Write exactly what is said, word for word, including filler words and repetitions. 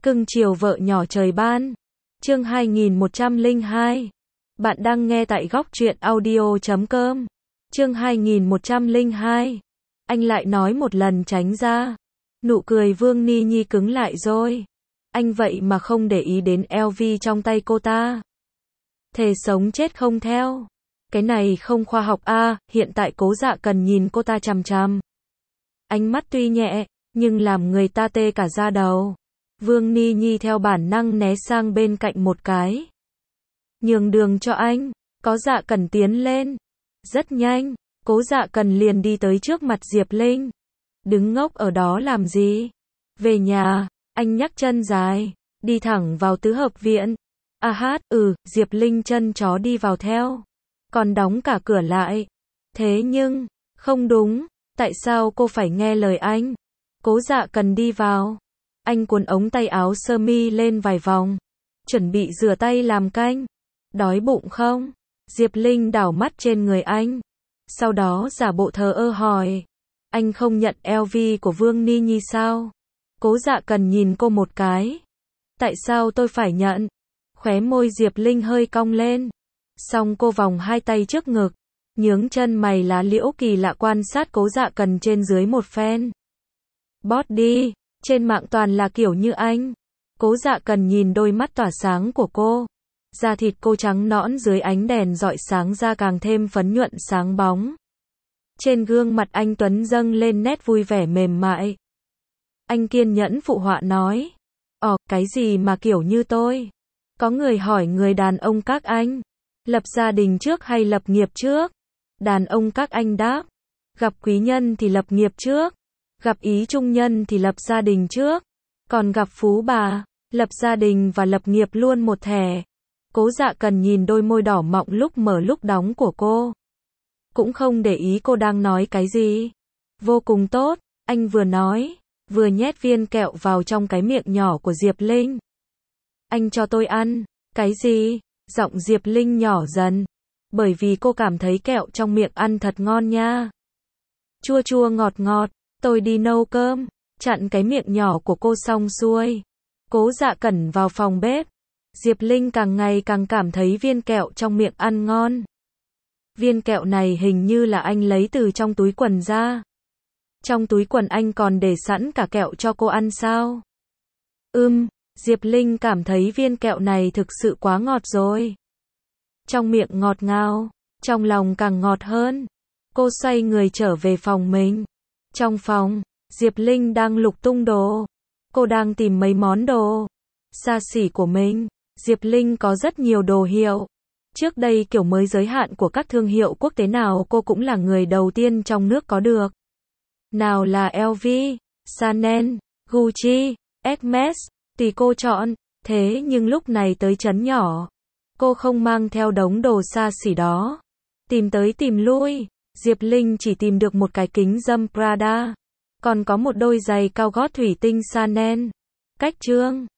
Cưng chiều vợ nhỏ trời ban. Chương hai nghìn một trăm lẻ hai. Bạn đang nghe tại góc truyện audio chấm com. Chương hai nghìn một trăm lẻ hai. Anh lại nói một lần tránh ra. Nụ cười Vương Ni Nhi cứng lại rồi. Anh vậy mà không để ý đến lờ vê trong tay cô ta. Thề sống chết không theo. Cái này không khoa học a. À, hiện tại Cố Dạ Cần nhìn cô ta chằm chằm. Ánh mắt tuy nhẹ, nhưng làm người ta tê cả da đầu. Vương Ni Nhi theo bản năng né sang bên cạnh một cái. Nhường đường cho anh. Cố Dạ Cần tiến lên. Rất nhanh, Cố Dạ Cần liền đi tới trước mặt Diệp Linh. Đứng ngốc ở đó làm gì? Về nhà, anh nhắc chân dài, đi thẳng vào tứ hợp viện. À hát, ừ, Diệp Linh chân chó đi vào theo. Còn đóng cả cửa lại. Thế nhưng, không đúng, tại sao cô phải nghe lời anh? Cố Dạ Cần đi vào. Anh cuốn ống tay áo sơ mi lên vài vòng. Chuẩn bị rửa tay làm canh. Đói bụng không? Diệp Linh đảo mắt trên người anh. Sau đó giả bộ thờ ơ hỏi. Anh không nhận lờ vê của Vương Ni Nhi sao? Cố Dạ Cần nhìn cô một cái. Tại sao tôi phải nhận? Khóe môi Diệp Linh hơi cong lên. Xong cô vòng hai tay trước ngực. Nhướng chân mày lá liễu kỳ lạ quan sát Cố Dạ Cần trên dưới một phen. Bót đi, trên mạng toàn là kiểu như anh. Cố Dạ Cần nhìn đôi mắt tỏa sáng của cô. Da thịt cô trắng nõn dưới ánh đèn rọi sáng ra càng thêm phấn nhuận sáng bóng. Trên gương mặt anh Tuấn dâng lên nét vui vẻ mềm mại. Anh kiên nhẫn phụ họa nói. Ồ, cái gì mà kiểu như tôi? Có người hỏi người đàn ông các anh. Lập gia đình trước hay lập nghiệp trước? Đàn ông các anh đáp. Gặp quý nhân thì lập nghiệp trước. Gặp ý trung nhân thì lập gia đình trước. Còn gặp phú bà, lập gia đình và lập nghiệp luôn một thẻ. Cố Dạ Cần nhìn đôi môi đỏ mọng lúc mở lúc đóng của cô. Cũng không để ý cô đang nói cái gì. Vô cùng tốt, anh vừa nói, vừa nhét viên kẹo vào trong cái miệng nhỏ của Diệp Linh. Anh cho tôi ăn. Cái gì? Giọng Diệp Linh nhỏ dần. Bởi vì cô cảm thấy kẹo trong miệng ăn thật ngon nha. Chua chua ngọt ngọt, tôi đi nấu cơm. Chặn cái miệng nhỏ của cô xong xuôi. Cố Dạ Cần vào phòng bếp. Diệp Linh càng ngày càng cảm thấy viên kẹo trong miệng ăn ngon. Viên kẹo này hình như là anh lấy từ trong túi quần ra. Trong túi quần anh còn để sẵn cả kẹo cho cô ăn sao? Ừm, Diệp Linh cảm thấy viên kẹo này thực sự quá ngọt rồi. Trong miệng ngọt ngào, trong lòng càng ngọt hơn. Cô xoay người trở về phòng mình. Trong phòng, Diệp Linh đang lục tung đồ. Cô đang tìm mấy món đồ xa xỉ của mình. Diệp Linh có rất nhiều đồ hiệu. Trước đây kiểu mới giới hạn của các thương hiệu quốc tế nào cô cũng là người đầu tiên trong nước có được. Nào là lờ vê, Chanel, Gucci, Hermes, tùy cô chọn. Thế nhưng lúc này tới trấn nhỏ, cô không mang theo đống đồ xa xỉ đó. Tìm tới tìm lui, Diệp Linh chỉ tìm được một cái kính râm Prada. Còn có một đôi giày cao gót thủy tinh Chanel. Cách trương,